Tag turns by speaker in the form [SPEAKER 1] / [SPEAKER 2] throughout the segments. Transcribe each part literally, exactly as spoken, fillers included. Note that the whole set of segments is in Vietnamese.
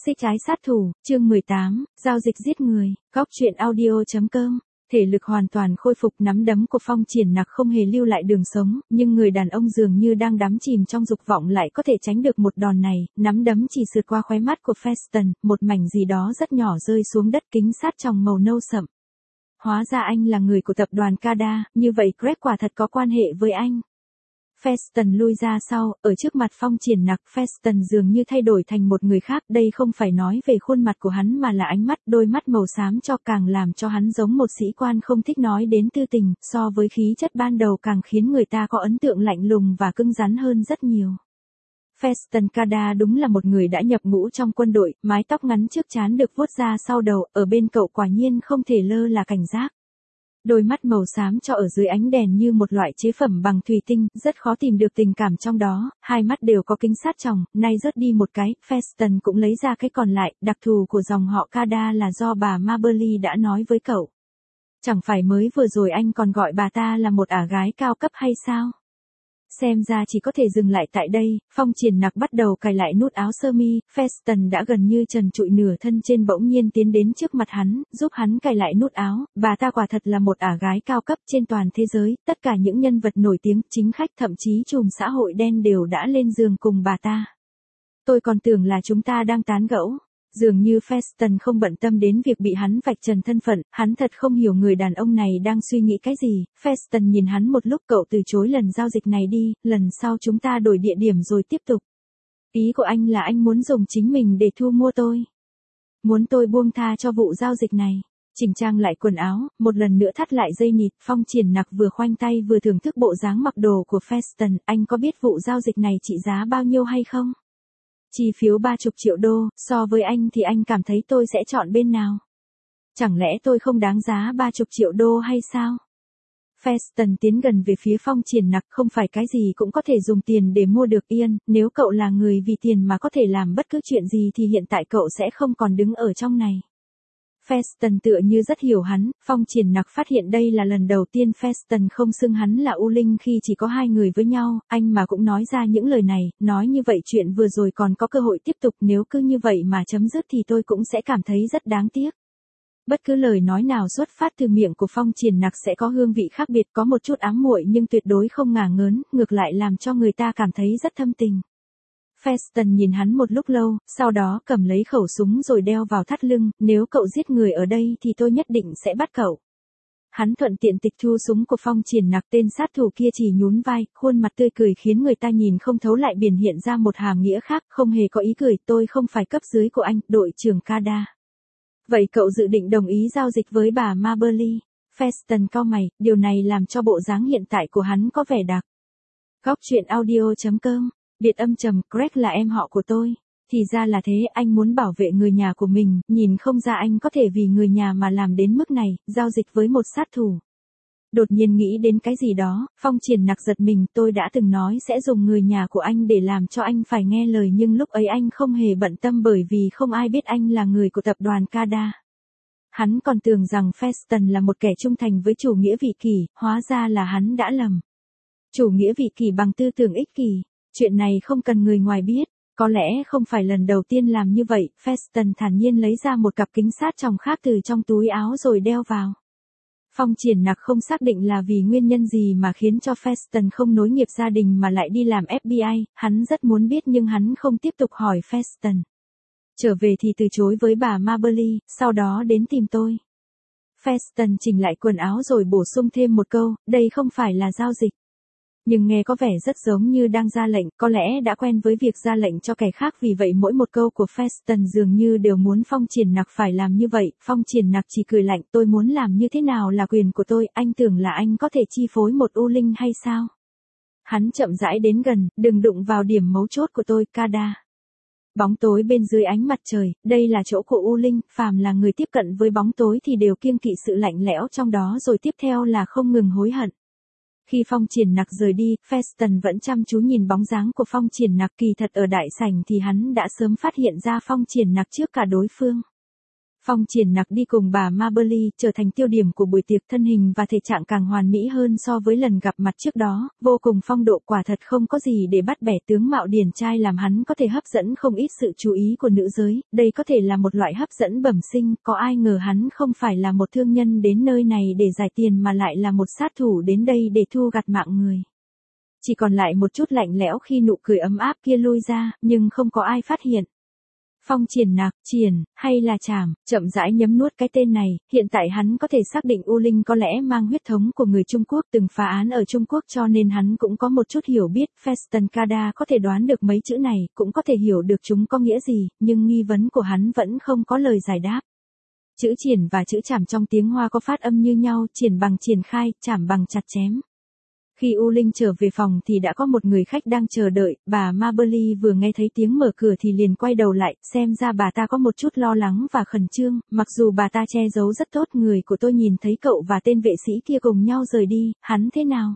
[SPEAKER 1] Xích trái sát thủ, chương mười tám, giao dịch giết người, góc truyện audio.com. Thể lực hoàn toàn khôi phục, nắm đấm của Phong Triển Nặc không hề lưu lại đường sống, nhưng người đàn ông dường như đang đắm chìm trong dục vọng lại có thể tránh được một đòn này, nắm đấm chỉ sượt qua khóe mắt của Feston, một mảnh gì đó rất nhỏ rơi xuống đất, kính sát tròng màu nâu sậm. Hóa ra anh là người của tập đoàn Kada, như vậy Greg quả thật có quan hệ với anh. Feston lui ra sau, ở trước mặt Phong Triển Nặc, Feston dường như thay đổi thành một người khác, đây không phải nói về khuôn mặt của hắn mà là ánh mắt, đôi mắt màu xám cho càng làm cho hắn giống một sĩ quan không thích nói đến tư tình, so với khí chất ban đầu càng khiến người ta có ấn tượng lạnh lùng và cứng rắn hơn rất nhiều. Feston Kada đúng là một người đã nhập ngũ trong quân đội, mái tóc ngắn trước trán được vuốt ra sau đầu, ở bên cậu quả nhiên không thể lơ là cảnh giác. Đôi mắt màu xám cho ở dưới ánh đèn như một loại chế phẩm bằng thủy tinh, rất khó tìm được tình cảm trong đó, hai mắt đều có kính sát tròng, nay rớt đi một cái, Feston cũng lấy ra cái còn lại, đặc thù của dòng họ Kada là do bà Maberly đã nói với cậu. Chẳng phải mới vừa rồi anh còn gọi bà ta là một ả gái cao cấp hay sao? Xem ra chỉ có thể dừng lại tại đây, Phong Triển Nặc bắt đầu cài lại nút áo sơ mi, Feston đã gần như trần trụi nửa thân trên bỗng nhiên tiến đến trước mặt hắn, giúp hắn cài lại nút áo, bà ta quả thật là một ả gái cao cấp trên toàn thế giới, tất cả những nhân vật nổi tiếng, chính khách thậm chí trùm xã hội đen đều đã lên giường cùng bà ta. Tôi còn tưởng là chúng ta đang tán gẫu. Dường như Feston không bận tâm đến việc bị hắn vạch trần thân phận, hắn thật không hiểu người đàn ông này đang suy nghĩ cái gì. Feston nhìn hắn một lúc, cậu từ chối lần giao dịch này đi, lần sau chúng ta đổi địa điểm rồi tiếp tục. Ý của anh là anh muốn dùng chính mình để thu mua tôi. Muốn tôi buông tha cho vụ giao dịch này. Chỉnh trang lại quần áo, một lần nữa thắt lại dây nịt, Phong Triển Nặc vừa khoanh tay vừa thưởng thức bộ dáng mặc đồ của Feston. Anh có biết vụ giao dịch này trị giá bao nhiêu hay không? Chi phiếu ba mươi triệu đô, so với anh thì anh cảm thấy tôi sẽ chọn bên nào? Chẳng lẽ tôi không đáng giá ba mươi triệu đô hay sao? Feston tiến gần về phía Phong Triển Nặc, không phải cái gì cũng có thể dùng tiền để mua được yên, nếu cậu là người vì tiền mà có thể làm bất cứ chuyện gì thì hiện tại cậu sẽ không còn đứng ở trong này. Feston tựa như rất hiểu hắn, Phong Triển Nặc phát hiện đây là lần đầu tiên Feston không xưng hắn là U Linh khi chỉ có hai người với nhau, anh mà cũng nói ra những lời này, nói như vậy chuyện vừa rồi còn có cơ hội tiếp tục, nếu cứ như vậy mà chấm dứt thì tôi cũng sẽ cảm thấy rất đáng tiếc. Bất cứ lời nói nào xuất phát từ miệng của Phong Triển Nặc sẽ có hương vị khác biệt, có một chút ám muội nhưng tuyệt đối không ngả ngớn, ngược lại làm cho người ta cảm thấy rất thâm tình. Feston nhìn hắn một lúc lâu, sau đó cầm lấy khẩu súng rồi đeo vào thắt lưng, nếu cậu giết người ở đây thì tôi nhất định sẽ bắt cậu. Hắn thuận tiện tịch thu súng của Phong Triển Nặc, tên sát thủ kia chỉ nhún vai, khuôn mặt tươi cười khiến người ta nhìn không thấu lại biển hiện ra một hàm nghĩa khác, không hề có ý cười, tôi không phải cấp dưới của anh, đội trưởng Kada. Vậy cậu dự định đồng ý giao dịch với bà Maberly? Feston cau mày, điều này làm cho bộ dáng hiện tại của hắn có vẻ đặc. Góc truyện audio.com. Biệt âm trầm, Greg là em họ của tôi. Thì ra là thế, anh muốn bảo vệ người nhà của mình, nhìn không ra anh có thể vì người nhà mà làm đến mức này, giao dịch với một sát thủ. Đột nhiên nghĩ đến cái gì đó, Phong Triển Nặc giật mình, tôi đã từng nói sẽ dùng người nhà của anh để làm cho anh phải nghe lời nhưng lúc ấy anh không hề bận tâm bởi vì không ai biết anh là người của tập đoàn Kada. Hắn còn tưởng rằng Feston là một kẻ trung thành với chủ nghĩa vị kỷ, hóa ra là hắn đã lầm. Chủ nghĩa vị kỷ bằng tư tưởng ích kỷ. Chuyện này không cần người ngoài biết, có lẽ không phải lần đầu tiên làm như vậy, Feston thản nhiên lấy ra một cặp kính sát tròng khác từ trong túi áo rồi đeo vào. Phong Triển Nặc không xác định là vì nguyên nhân gì mà khiến cho Feston không nối nghiệp gia đình mà lại đi làm F B I, hắn rất muốn biết nhưng hắn không tiếp tục hỏi Feston. Trở về thì từ chối với bà Maberly, sau đó đến tìm tôi. Feston chỉnh lại quần áo rồi bổ sung thêm một câu, đây không phải là giao dịch. Nhưng nghe có vẻ rất giống như đang ra lệnh, có lẽ đã quen với việc ra lệnh cho kẻ khác vì vậy mỗi một câu của Feston dường như đều muốn Phong Triển Nặc phải làm như vậy, Phong Triển Nặc chỉ cười lạnh, tôi muốn làm như thế nào là quyền của tôi, anh tưởng là anh có thể chi phối một U Linh hay sao? Hắn chậm rãi đến gần, đừng đụng vào điểm mấu chốt của tôi, Kada. Bóng tối bên dưới ánh mặt trời, đây là chỗ của U Linh, phàm là người tiếp cận với bóng tối thì đều kiêng kỵ sự lạnh lẽo trong đó rồi tiếp theo là không ngừng hối hận. Khi Phong Triển Nặc rời đi, Feston vẫn chăm chú nhìn bóng dáng của Phong Triển Nặc, kỳ thật ở đại sảnh thì hắn đã sớm phát hiện ra Phong Triển Nặc trước cả đối phương. Phong Triển Nặc đi cùng bà Maberly, trở thành tiêu điểm của buổi tiệc, thân hình và thể trạng càng hoàn mỹ hơn so với lần gặp mặt trước đó, vô cùng phong độ, quả thật không có gì để bắt bẻ, tướng mạo điển trai làm hắn có thể hấp dẫn không ít sự chú ý của nữ giới, đây có thể là một loại hấp dẫn bẩm sinh, có ai ngờ hắn không phải là một thương nhân đến nơi này để giải tiền mà lại là một sát thủ đến đây để thu gặt mạng người. Chỉ còn lại một chút lạnh lẽo khi nụ cười ấm áp kia lui ra, nhưng không có ai phát hiện. Phong Triển Nặc, Triển, hay là Trảm, chậm rãi nhấm nuốt cái tên này, hiện tại hắn có thể xác định U Linh có lẽ mang huyết thống của người Trung Quốc, từng phá án ở Trung Quốc cho nên hắn cũng có một chút hiểu biết. Feston Kada có thể đoán được mấy chữ này, cũng có thể hiểu được chúng có nghĩa gì, nhưng nghi vấn của hắn vẫn không có lời giải đáp. Chữ Triển và chữ Trảm trong tiếng Hoa có phát âm như nhau, Triển bằng triển khai, Trảm bằng chặt chém. Khi U Linh trở về phòng thì đã có một người khách đang chờ đợi, bà Maberly vừa nghe thấy tiếng mở cửa thì liền quay đầu lại, xem ra bà ta có một chút lo lắng và khẩn trương, mặc dù bà ta che giấu rất tốt. Người của tôi nhìn thấy cậu và tên vệ sĩ kia cùng nhau rời đi, hắn thế nào?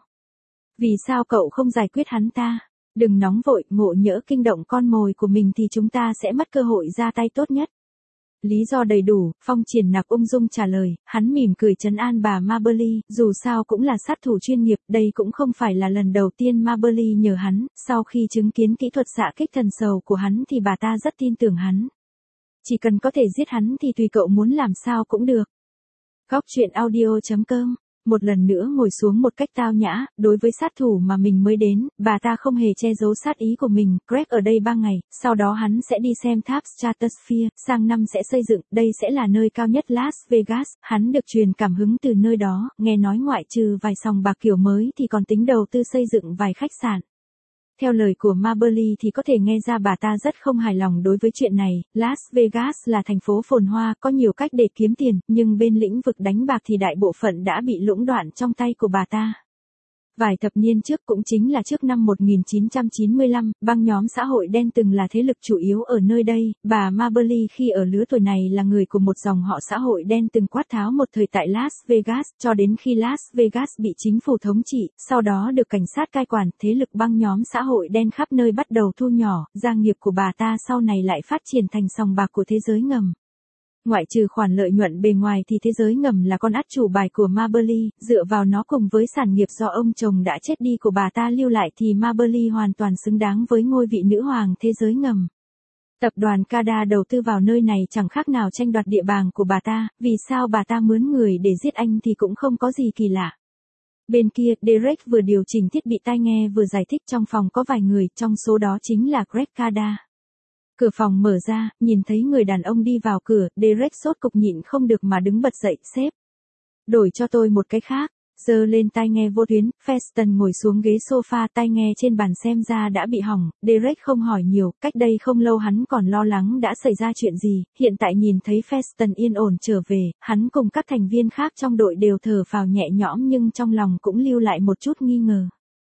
[SPEAKER 1] Vì sao cậu không giải quyết hắn ta? Đừng nóng vội, ngộ nhỡ kinh động con mồi của mình thì chúng ta sẽ mất cơ hội ra tay tốt nhất. Lý do đầy đủ, Phong Triển Nặc ung dung trả lời, hắn mỉm cười trấn an bà Maberly, dù sao cũng là sát thủ chuyên nghiệp, đây cũng không phải là lần đầu tiên Maberly nhờ hắn, sau khi chứng kiến kỹ thuật xạ kích thần sầu của hắn thì bà ta rất tin tưởng hắn. Chỉ cần có thể giết hắn thì tùy cậu muốn làm sao cũng được. Góc truyện audio chấm com. Một lần nữa ngồi xuống một cách tao nhã, đối với sát thủ mà mình mới đến, bà ta không hề che giấu sát ý của mình. Greg ở đây ba ngày, sau đó hắn sẽ đi xem tháp Stratosphere, sang năm sẽ xây dựng, đây sẽ là nơi cao nhất Las Vegas, hắn được truyền cảm hứng từ nơi đó, nghe nói ngoại trừ vài sòng bạc kiểu mới thì còn tính đầu tư xây dựng vài khách sạn. Theo lời của Maberly thì có thể nghe ra bà ta rất không hài lòng đối với chuyện này. Las Vegas là thành phố phồn hoa, có nhiều cách để kiếm tiền, nhưng bên lĩnh vực đánh bạc thì đại bộ phận đã bị lũng đoạn trong tay của bà ta. Vài thập niên trước, cũng chính là trước năm một nghìn chín trăm chín mươi lăm, băng nhóm xã hội đen từng là thế lực chủ yếu ở nơi đây. Bà Maberly khi ở lứa tuổi này là người của một dòng họ xã hội đen từng quát tháo một thời tại Las Vegas, cho đến khi Las Vegas bị chính phủ thống trị, sau đó được cảnh sát cai quản, thế lực băng nhóm xã hội đen khắp nơi bắt đầu thu nhỏ, gia nghiệp của bà ta sau này lại phát triển thành sòng bạc của thế giới ngầm. Ngoại trừ khoản lợi nhuận bề ngoài thì thế giới ngầm là con át chủ bài của Maberly, dựa vào nó cùng với sản nghiệp do ông chồng đã chết đi của bà ta lưu lại thì Maberly hoàn toàn xứng đáng với ngôi vị nữ hoàng thế giới ngầm. Tập đoàn Kada đầu tư vào nơi này chẳng khác nào tranh đoạt địa bàn của bà ta, vì sao bà ta mướn người để giết anh thì cũng không có gì kỳ lạ. Bên kia, Derek vừa điều chỉnh thiết bị tai nghe vừa giải thích trong phòng có vài người, trong số đó chính là Greg Kada. Cửa phòng mở ra, nhìn thấy người đàn ông đi vào cửa, Derek sốt cục nhịn không được mà đứng bật dậy, sếp. Đổi cho tôi một cái khác, giơ lên tai nghe vô tuyến, Feston ngồi xuống ghế sofa, tai nghe trên bàn xem ra đã bị hỏng, Derek không hỏi nhiều, cách đây không lâu hắn còn lo lắng đã xảy ra chuyện gì, hiện tại nhìn thấy Feston yên ổn trở về, hắn cùng các thành viên khác trong đội đều thở phào nhẹ nhõm nhưng trong lòng cũng lưu lại một chút nghi ngờ.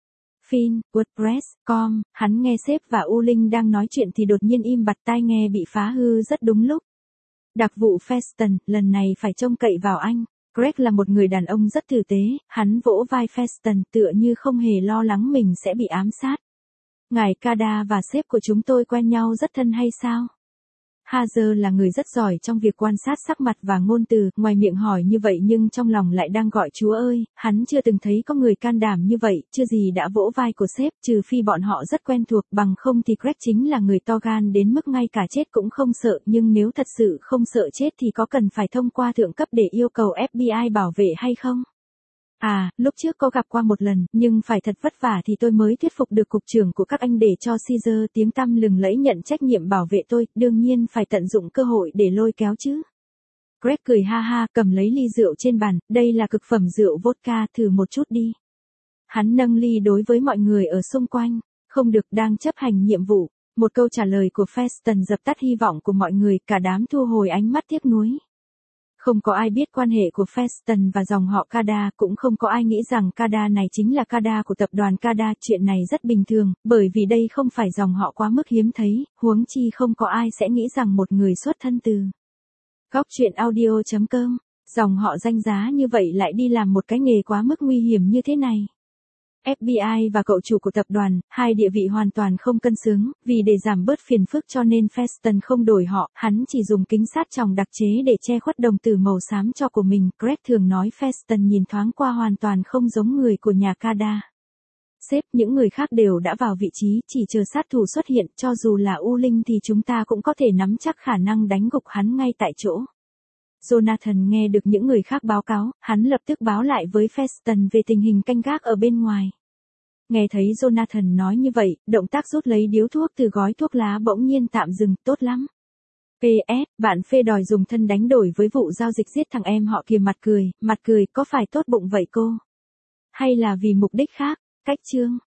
[SPEAKER 1] Fin, WordPress, com, hắn nghe sếp và U Linh đang nói chuyện thì đột nhiên im bặt, tai nghe bị phá hư rất đúng lúc. Đặc vụ Feston, lần này phải trông cậy vào anh. Greg là một người đàn ông rất tử tế, hắn vỗ vai Feston tựa như không hề lo lắng mình sẽ bị ám sát. Ngài Kada và sếp của chúng tôi quen nhau rất thân hay sao? Hazer là người rất giỏi trong việc quan sát sắc mặt và ngôn từ, ngoài miệng hỏi như vậy nhưng trong lòng lại đang gọi Chúa ơi, hắn chưa từng thấy có người can đảm như vậy, chưa gì đã vỗ vai của sếp, trừ phi bọn họ rất quen thuộc, bằng không thì Greg chính là người to gan đến mức ngay cả chết cũng không sợ, nhưng nếu thật sự không sợ chết thì có cần phải thông qua thượng cấp để yêu cầu ép bê i bảo vệ hay không? À, lúc trước có gặp qua một lần, nhưng phải thật vất vả thì tôi mới thuyết phục được cục trưởng của các anh để cho Caesar tiếng tăm lừng lẫy nhận trách nhiệm bảo vệ tôi, đương nhiên phải tận dụng cơ hội để lôi kéo chứ. Greg cười ha ha, cầm lấy ly rượu trên bàn, đây là cực phẩm rượu vodka, thử một chút đi. Hắn nâng ly đối với mọi người ở xung quanh, không được, đang chấp hành nhiệm vụ. Một câu trả lời của Feston dập tắt hy vọng của mọi người, cả đám thu hồi ánh mắt tiếc nuối. Không có ai biết quan hệ của Feston và dòng họ Kada, cũng không có ai nghĩ rằng Kada này chính là Kada của tập đoàn Kada, chuyện này rất bình thường, bởi vì đây không phải dòng họ quá mức hiếm thấy, huống chi không có ai sẽ nghĩ rằng một người xuất thân từ Góc truyện audio chấm com, dòng họ danh giá như vậy lại đi làm một cái nghề quá mức nguy hiểm như thế này. ép bê i và cậu chủ của tập đoàn, hai địa vị hoàn toàn không cân xứng, vì để giảm bớt phiền phức cho nên Feston không đổi họ, hắn chỉ dùng kính sát tròng đặc chế để che khuất đồng tử màu xám cho của mình. Greg thường nói Feston nhìn thoáng qua hoàn toàn không giống người của nhà Kada. Sếp, những người khác đều đã vào vị trí, chỉ chờ sát thủ xuất hiện, cho dù là U Linh thì chúng ta cũng có thể nắm chắc khả năng đánh gục hắn ngay tại chỗ. Jonathan nghe được những người khác báo cáo, hắn lập tức báo lại với Feston về tình hình canh gác ở bên ngoài. Nghe thấy Jonathan nói như vậy, động tác rút lấy điếu thuốc từ gói thuốc lá bỗng nhiên tạm dừng, tốt lắm. pê ét, bạn phê đòi dùng thân đánh đổi với vụ giao dịch giết thằng em họ kia. Mặt cười, mặt cười, có phải tốt bụng vậy cô? Hay là vì mục đích khác? Cách chương